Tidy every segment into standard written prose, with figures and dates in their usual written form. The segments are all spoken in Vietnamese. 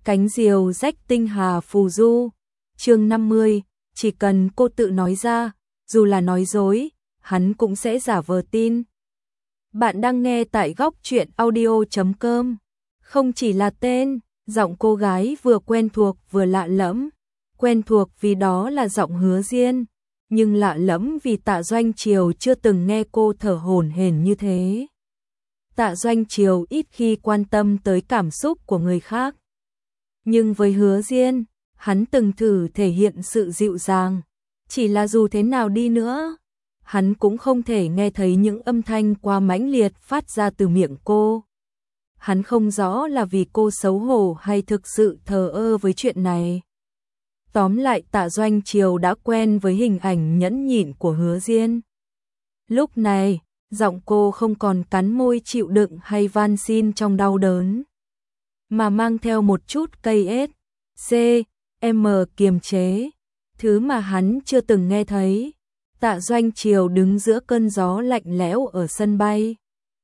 Cánh diều rách tinh hà phù du. Chương 50, chỉ cần cô tự nói ra, dù là nói dối, hắn cũng sẽ giả vờ tin. Bạn đang nghe tại góc truyện audio.com. Không chỉ là tên, giọng cô gái vừa quen thuộc vừa lạ lẫm. Quen thuộc vì đó là giọng Hứa Diên, nhưng lạ lẫm vì Tạ Doanh Triều chưa từng nghe cô thở hổn hển như thế. Tạ Doanh Triều ít khi quan tâm tới cảm xúc của người khác. Nhưng với Hứa Diên, hắn từng thử thể hiện sự dịu dàng. Chỉ là dù thế nào đi nữa, hắn cũng không thể nghe thấy những âm thanh quá mãnh liệt phát ra từ miệng cô. Hắn không rõ là vì cô xấu hổ hay thực sự thờ ơ với chuyện này. Tóm lại Tạ Doanh Triều đã quen với hình ảnh nhẫn nhịn của Hứa Diên. Lúc này, giọng cô không còn cắn môi chịu đựng hay van xin trong đau đớn, mà mang theo một chút cây M kiềm chế, thứ mà hắn chưa từng nghe thấy. Tạ Doanh Triều đứng giữa cơn gió lạnh lẽo ở sân bay.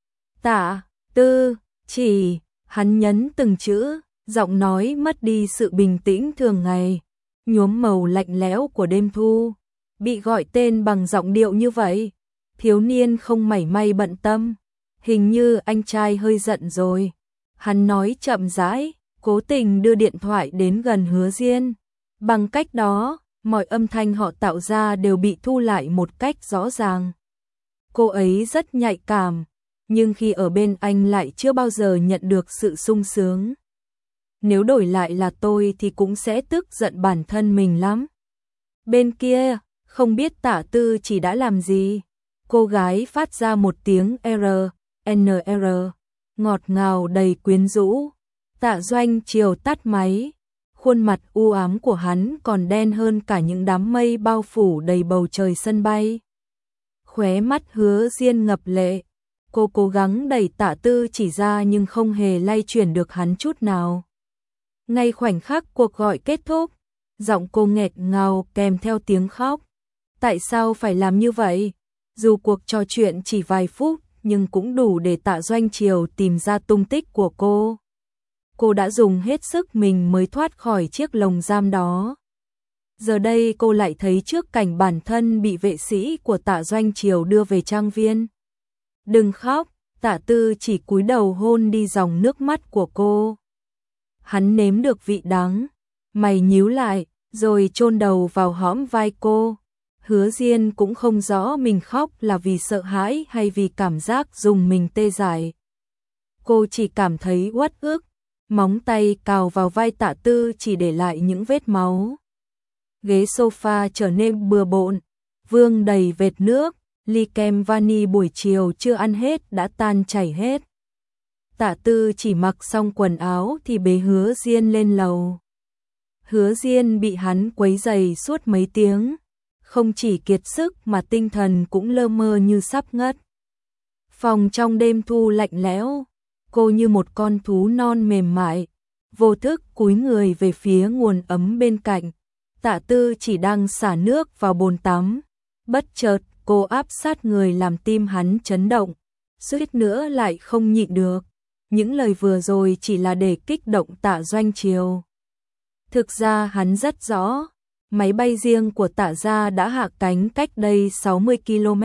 Tạ Tư Chỉ, hắn nhấn từng chữ, giọng nói mất đi sự bình tĩnh thường ngày, nhuốm màu lạnh lẽo của đêm thu. Bị gọi tên bằng giọng điệu như vậy, thiếu niên không mảy may bận tâm. Hình như anh trai hơi giận rồi. Hắn nói chậm rãi, cố tình đưa điện thoại đến gần Hứa Diên. Bằng cách đó, mọi âm thanh họ tạo ra đều bị thu lại một cách rõ ràng. Cô ấy rất nhạy cảm, nhưng khi ở bên anh lại chưa bao giờ nhận được sự sung sướng. Nếu đổi lại là tôi thì cũng sẽ tức giận bản thân mình lắm. Bên kia, không biết Tạ Tư Chỉ đã làm gì. Cô gái phát ra một tiếng NR, ngọt ngào đầy quyến rũ. Tạ Doanh Triều tắt máy. Khuôn mặt u ám của hắn còn đen hơn cả những đám mây bao phủ đầy bầu trời sân bay. Khóe mắt Hứa Diên ngập lệ. Cô cố gắng đẩy Tạ Tư Chỉ ra nhưng không hề lay chuyển được hắn chút nào. Ngay khoảnh khắc cuộc gọi kết thúc, giọng cô nghẹt ngào kèm theo tiếng khóc. Tại sao phải làm như vậy? Dù cuộc trò chuyện chỉ vài phút, nhưng cũng đủ để Tạ Doanh Triều tìm ra tung tích của cô. Cô đã dùng hết sức mình mới thoát khỏi chiếc lồng giam đó. Giờ đây cô lại thấy trước cảnh bản thân bị vệ sĩ của Tạ Doanh Triều đưa về trang viên. Đừng khóc, Tạ Tư Chỉ cúi đầu hôn đi dòng nước mắt của cô. Hắn nếm được vị đắng, mày nhíu lại, rồi chôn đầu vào hõm vai cô. Hứa Diên cũng không rõ mình khóc là vì sợ hãi hay vì cảm giác dùng mình tê dại. Cô chỉ cảm thấy uất ức, móng tay cào vào vai Tạ Tư Chỉ để lại những vết máu. Ghế sofa trở nên bừa bộn, vương đầy vệt nước, ly kem vani buổi chiều chưa ăn hết đã tan chảy hết. Tạ Tư Chỉ mặc xong quần áo thì bế Hứa Diên lên lầu. Hứa Diên bị hắn quấy rầy suốt mấy tiếng, không chỉ kiệt sức mà tinh thần cũng lơ mơ như sắp ngất. Phòng trong đêm thu lạnh lẽo, cô như một con thú non mềm mại, vô thức cúi người về phía nguồn ấm bên cạnh. Tạ Tư Chỉ đang xả nước vào bồn tắm, bất chợt cô áp sát người làm tim hắn chấn động, suýt nữa lại không nhịn được. Những lời vừa rồi chỉ là để kích động Tạ Doanh Triều. Thực ra hắn rất rõ, máy bay riêng của Tạ gia đã hạ cánh cách đây 60 km.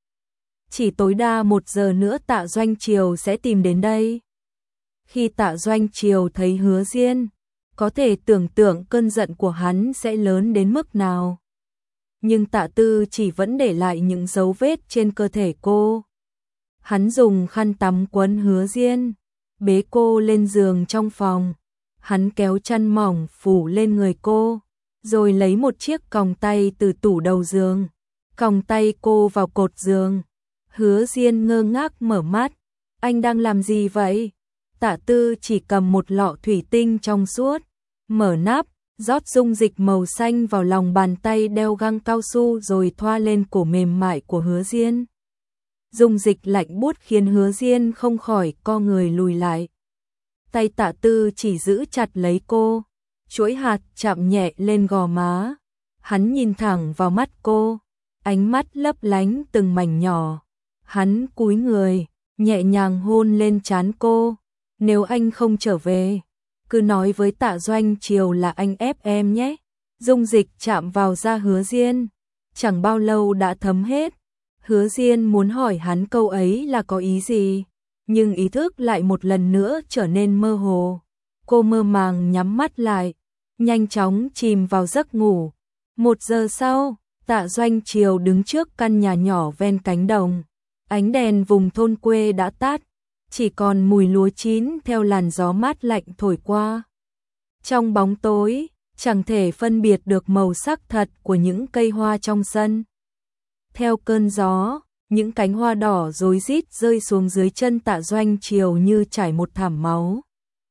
Chỉ tối đa 1 giờ nữa Tạ Doanh Triều sẽ tìm đến đây. Khi Tạ Doanh Triều thấy Hứa Diên, có thể tưởng tượng cơn giận của hắn sẽ lớn đến mức nào. Nhưng Tạ Tư Chỉ vẫn để lại những dấu vết trên cơ thể cô. Hắn dùng khăn tắm quấn Hứa Diên, bế cô lên giường trong phòng. Hắn kéo chăn mỏng phủ lên người cô, rồi lấy một chiếc còng tay từ tủ đầu giường, còng tay cô vào cột giường. Hứa Diên ngơ ngác mở mắt. Anh đang làm gì vậy? Tạ Tư Chỉ cầm một lọ thủy tinh trong suốt, mở nắp, rót dung dịch màu xanh vào lòng bàn tay đeo găng cao su rồi thoa lên cổ mềm mại của Hứa Diên. Dung dịch lạnh buốt khiến Hứa Diên không khỏi co người lùi lại. Tay Tạ Tư Chỉ giữ chặt lấy cô, chuỗi hạt chạm nhẹ lên gò má. Hắn nhìn thẳng vào mắt cô, ánh mắt lấp lánh từng mảnh nhỏ. Hắn cúi người, nhẹ nhàng hôn lên trán cô. Nếu anh không trở về, cứ nói với Tạ Doanh Triều là anh ép em nhé. Dung Dịch chạm vào da Hứa Diên, chẳng bao lâu đã thấm hết. Hứa Diên muốn hỏi hắn câu ấy là có ý gì, nhưng ý thức lại một lần nữa trở nên mơ hồ. Cô mơ màng nhắm mắt lại, nhanh chóng chìm vào giấc ngủ. 1 giờ sau, Tạ Doanh Triều đứng trước căn nhà nhỏ ven cánh đồng. Ánh đèn vùng thôn quê đã tắt, chỉ còn mùi lúa chín theo làn gió mát lạnh thổi qua. Trong bóng tối, chẳng thể phân biệt được màu sắc thật của những cây hoa trong sân. Theo cơn gió, những cánh hoa đỏ rối rít rơi xuống dưới chân Tạ Doanh Triều như trải một thảm máu.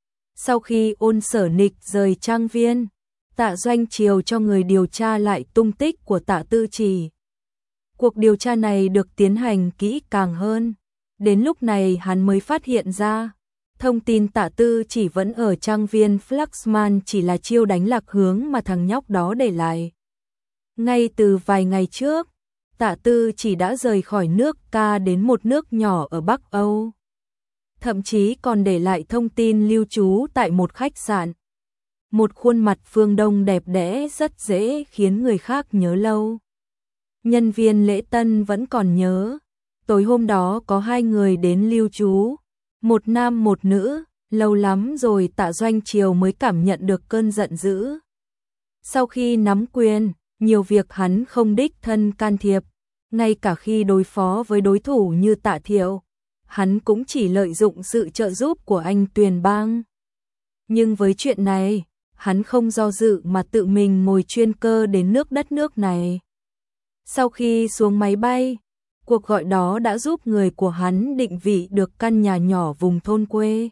Sau khi Ôn Sở Nịch rời trang viên, Tạ Doanh Triều cho người điều tra lại tung tích của Tạ Tư Chỉ. Cuộc điều tra này được tiến hành kỹ càng hơn. Đến lúc này hắn mới phát hiện ra, thông tin Tạ Tư Chỉ vẫn ở trang viên Flaxman chỉ là chiêu đánh lạc hướng mà thằng nhóc đó để lại. Ngay từ vài ngày trước, Tạ Tư Chỉ đã rời khỏi nước Ca đến một nước nhỏ ở Bắc Âu. Thậm chí còn để lại thông tin lưu trú tại một khách sạn. Một khuôn mặt phương Đông đẹp đẽ rất dễ khiến người khác nhớ lâu. Nhân viên lễ tân vẫn còn nhớ, tối hôm đó có 2 người đến lưu trú, một nam một nữ, lâu lắm rồi Tạ Doanh Triều mới cảm nhận được cơn giận dữ. Sau khi nắm quyền, nhiều việc hắn không đích thân can thiệp, ngay cả khi đối phó với đối thủ như Tạ Thiệu, hắn cũng chỉ lợi dụng sự trợ giúp của anh Tuyền Bang. Nhưng với chuyện này, hắn không do dự mà tự mình ngồi chuyên cơ đến đất nước này. Sau khi xuống máy bay, cuộc gọi đó đã giúp người của hắn định vị được căn nhà nhỏ vùng thôn quê.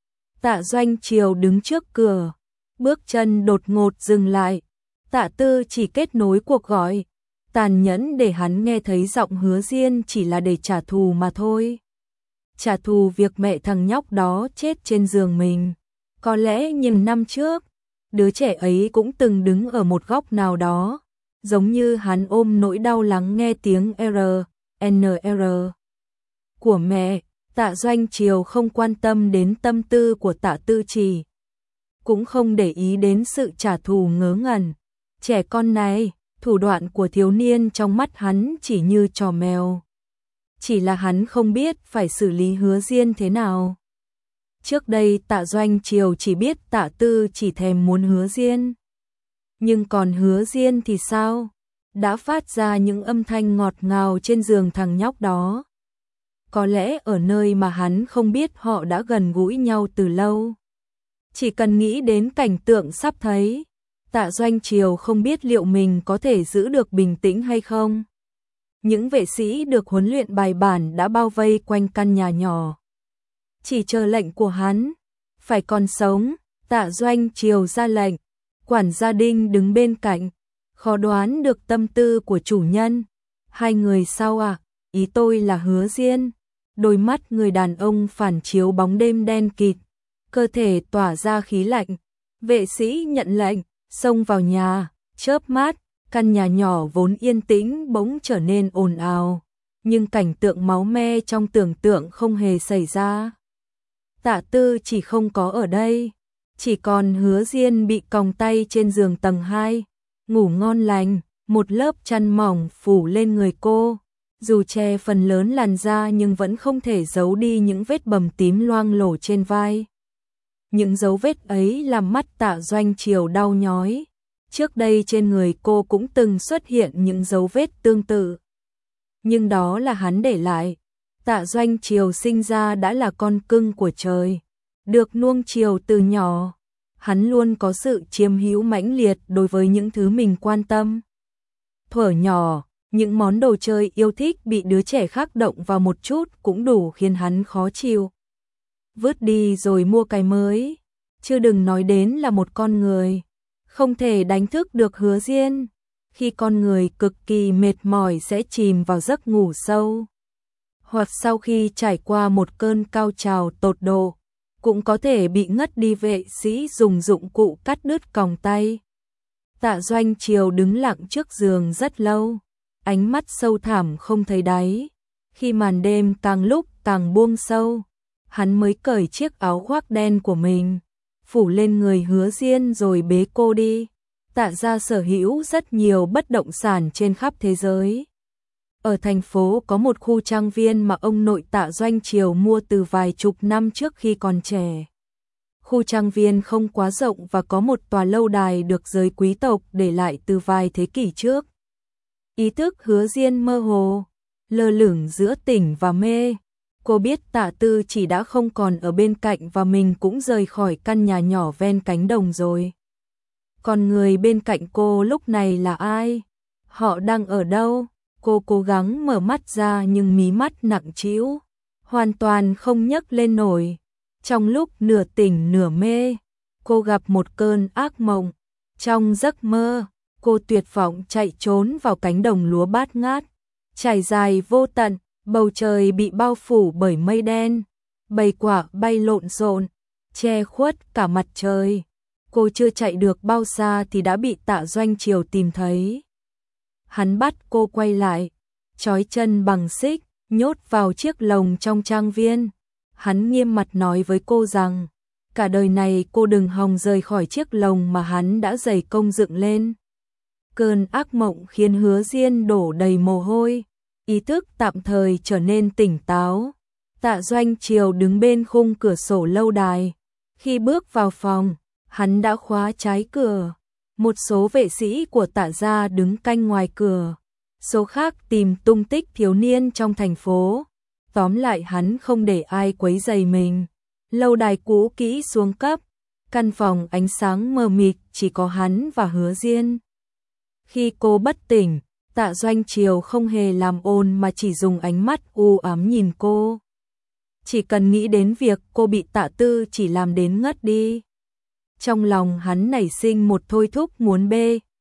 Tạ Doanh Triều đứng trước cửa, bước chân đột ngột dừng lại. Tạ Tư chỉ kết nối cuộc gọi, tàn nhẫn để hắn nghe thấy giọng Hứa Diên chỉ là để trả thù mà thôi. Trả thù việc mẹ thằng nhóc đó chết trên giường mình. Có lẽ nhiều năm trước, đứa trẻ ấy cũng từng đứng ở một góc nào đó, giống như hắn ôm nỗi đau lắng nghe tiếng NR của mẹ. Tạ Doanh Triều không quan tâm đến tâm tư của Tạ Tư Chỉ, cũng không để ý đến sự trả thù ngớ ngẩn. Trẻ con này, thủ đoạn của thiếu niên trong mắt hắn chỉ như trò mèo. Chỉ là hắn không biết phải xử lý Hứa Diên thế nào. Trước đây Tạ Doanh Triều chỉ biết Tạ Tư chỉ thèm muốn Hứa Diên. Nhưng còn Hứa Diên thì sao? Đã phát ra những âm thanh ngọt ngào trên giường thằng nhóc đó. Có lẽ ở nơi mà hắn không biết họ đã gần gũi nhau từ lâu. Chỉ cần nghĩ đến cảnh tượng sắp thấy, Tạ Doanh Triều không biết liệu mình có thể giữ được bình tĩnh hay không. Những vệ sĩ được huấn luyện bài bản đã bao vây quanh căn nhà nhỏ, chỉ chờ lệnh của hắn. Phải còn sống, Tạ Doanh Triều ra lệnh. Quản gia Đinh đứng bên cạnh, khó đoán được tâm tư của chủ nhân. 2 người sao à? Ý tôi là Hứa Diên. Đôi mắt người đàn ông phản chiếu bóng đêm đen kịt, cơ thể tỏa ra khí lạnh. Vệ sĩ nhận lệnh, xông vào nhà, chớp mắt, căn nhà nhỏ vốn yên tĩnh bỗng trở nên ồn ào, nhưng cảnh tượng máu me trong tưởng tượng không hề xảy ra. Tạ Tư chỉ không có ở đây, chỉ còn Hứa Diên bị còng tay trên giường tầng 2, ngủ ngon lành, một lớp chăn mỏng phủ lên người cô. Dù che phần lớn làn da nhưng vẫn không thể giấu đi những vết bầm tím loang lổ trên vai. Những dấu vết ấy làm mắt Tạ Doanh Triều đau nhói. Trước đây trên người cô cũng từng xuất hiện những dấu vết tương tự. Nhưng đó là hắn để lại. Tạ Doanh Triều sinh ra đã là con cưng của trời, được nuông chiều từ nhỏ. Hắn luôn có sự chiếm hữu mãnh liệt đối với những thứ mình quan tâm. Thuở nhỏ, những món đồ chơi yêu thích bị đứa trẻ khác động vào một chút cũng đủ khiến hắn khó chịu. Vứt đi rồi mua cái mới, chứ đừng nói đến là một con người. Không thể đánh thức được Hứa Diên. Khi con người cực kỳ mệt mỏi sẽ chìm vào giấc ngủ sâu, hoặc sau khi trải qua một cơn cao trào tột độ, cũng có thể bị ngất đi. Vệ sĩ dùng dụng cụ cắt đứt còng tay. Tạ Doanh Triều đứng lặng trước giường rất lâu, ánh mắt sâu thẳm không thấy đáy. Khi màn đêm càng lúc càng buông sâu, hắn mới cởi chiếc áo khoác đen của mình, phủ lên người Hứa Diên rồi bế cô đi. Tạ gia sở hữu rất nhiều bất động sản trên khắp thế giới. Ở thành phố có một khu trang viên mà ông nội Tạ Doanh Triều mua từ vài chục năm trước khi còn trẻ. Khu trang viên không quá rộng và có một tòa lâu đài được giới quý tộc để lại từ vài thế kỷ trước. Ý thức Hứa Diên mơ hồ, lơ lửng giữa tỉnh và mê. Cô biết Tạ Tư Chỉ đã không còn ở bên cạnh và mình cũng rời khỏi căn nhà nhỏ ven cánh đồng rồi. Còn người bên cạnh cô lúc này là ai? Họ đang ở đâu? Cô cố gắng mở mắt ra nhưng mí mắt nặng trĩu, hoàn toàn không nhấc lên nổi. Trong lúc nửa tỉnh nửa mê, cô gặp một cơn ác mộng. Trong giấc mơ, cô tuyệt vọng chạy trốn vào cánh đồng lúa bát ngát, trải dài vô tận, bầu trời bị bao phủ bởi mây đen, bầy quả bay lộn xộn, che khuất cả mặt trời. Cô chưa chạy được bao xa thì đã bị Tạ Doanh Triều tìm thấy. Hắn bắt cô quay lại, trói chân bằng xích, nhốt vào chiếc lồng trong trang viên. Hắn nghiêm mặt nói với cô rằng, cả đời này cô đừng hòng rời khỏi chiếc lồng mà hắn đã dày công dựng lên. Cơn ác mộng khiến Hứa Diên đổ đầy mồ hôi, ý thức tạm thời trở nên tỉnh táo. Tạ Doanh Triều đứng bên khung cửa sổ lâu đài. Khi bước vào phòng, hắn đã khóa trái cửa. Một số vệ sĩ của Tạ gia đứng canh ngoài cửa, số khác tìm tung tích thiếu niên trong thành phố. Tóm lại hắn không để ai quấy rầy mình. Lâu đài cũ kỹ xuống cấp, căn phòng ánh sáng mờ mịt, chỉ có hắn và Hứa Diên. Khi cô bất tỉnh, Tạ Doanh Triều không hề làm ồn mà chỉ dùng ánh mắt u ám nhìn cô. Chỉ cần nghĩ đến việc cô bị Tạ Tư Chỉ làm đến ngất đi. Trong lòng hắn nảy sinh một thôi thúc muốn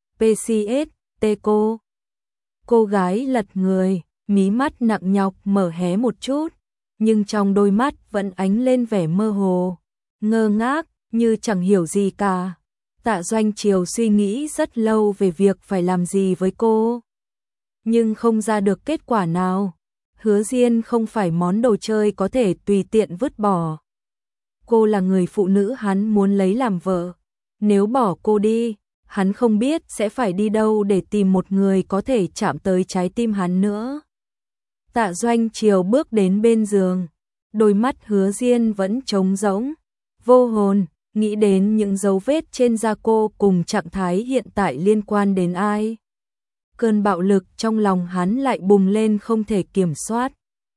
PCS cô. Cô gái lật người, mí mắt nặng nhọc mở hé một chút, nhưng trong đôi mắt vẫn ánh lên vẻ mơ hồ, ngơ ngác, như chẳng hiểu gì cả. Tạ Doanh Triều suy nghĩ rất lâu về việc phải làm gì với cô, nhưng không ra được kết quả nào. Hứa Diên không phải món đồ chơi có thể tùy tiện vứt bỏ. Cô là người phụ nữ hắn muốn lấy làm vợ. Nếu bỏ cô đi, hắn không biết sẽ phải đi đâu để tìm một người có thể chạm tới trái tim hắn nữa. Tạ Doanh Triều bước đến bên giường, đôi mắt Hứa Diên vẫn trống rỗng, vô hồn, nghĩ đến những dấu vết trên da cô cùng trạng thái hiện tại liên quan đến ai. Cơn bạo lực trong lòng hắn lại bùng lên không thể kiểm soát.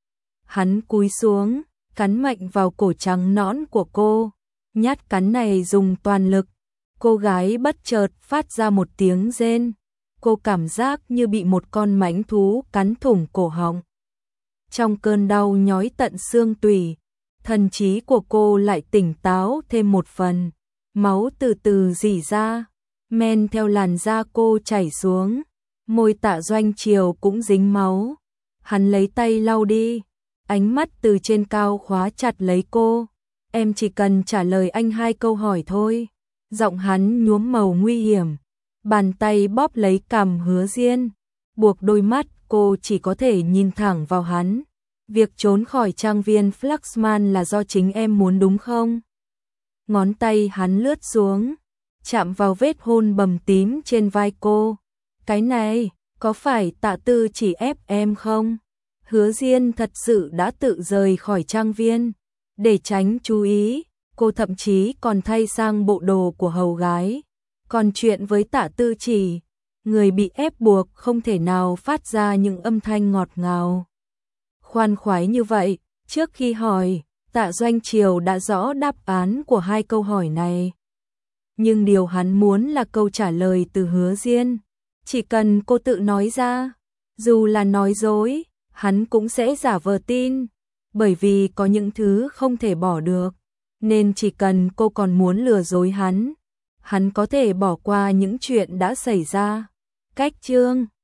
Hắn cúi xuống, cắn mạnh vào cổ trắng nõn của cô. Nhát cắn này dùng toàn lực. Cô gái bất chợt phát ra một tiếng rên. Cô cảm giác như bị một con mãnh thú cắn thủng cổ họng. Trong cơn đau nhói tận xương tủy, thần trí của cô lại tỉnh táo thêm một phần. Máu từ từ rỉ ra, men theo làn da cô chảy xuống. Môi Tạ Doanh Triều cũng dính máu. Hắn lấy tay lau đi, ánh mắt từ trên cao khóa chặt lấy cô. Em chỉ cần trả lời anh 2 câu hỏi thôi. Giọng hắn nhuốm màu nguy hiểm. Bàn tay bóp lấy cằm Hứa Diên, buộc đôi mắt cô chỉ có thể nhìn thẳng vào hắn. Việc trốn khỏi trang viên Flaxman là do chính em muốn đúng không? Ngón tay hắn lướt xuống, chạm vào vết hôn bầm tím trên vai cô. Cái này, có phải Tạ Tư Chỉ ép em không? Hứa Diên thật sự đã tự rời khỏi trang viên. Để tránh chú ý, cô thậm chí còn thay sang bộ đồ của hầu gái. Còn chuyện với Tạ Tư Chỉ, người bị ép buộc không thể nào phát ra những âm thanh ngọt ngào, khoan khoái như vậy. Trước khi hỏi, Tạ Doanh Triều đã rõ đáp án của 2 câu hỏi này. Nhưng điều hắn muốn là câu trả lời từ Hứa Diên. Chỉ cần cô tự nói ra, dù là nói dối, hắn cũng sẽ giả vờ tin. Bởi vì có những thứ không thể bỏ được, nên chỉ cần cô còn muốn lừa dối hắn có thể bỏ qua những chuyện đã xảy ra. Cách chương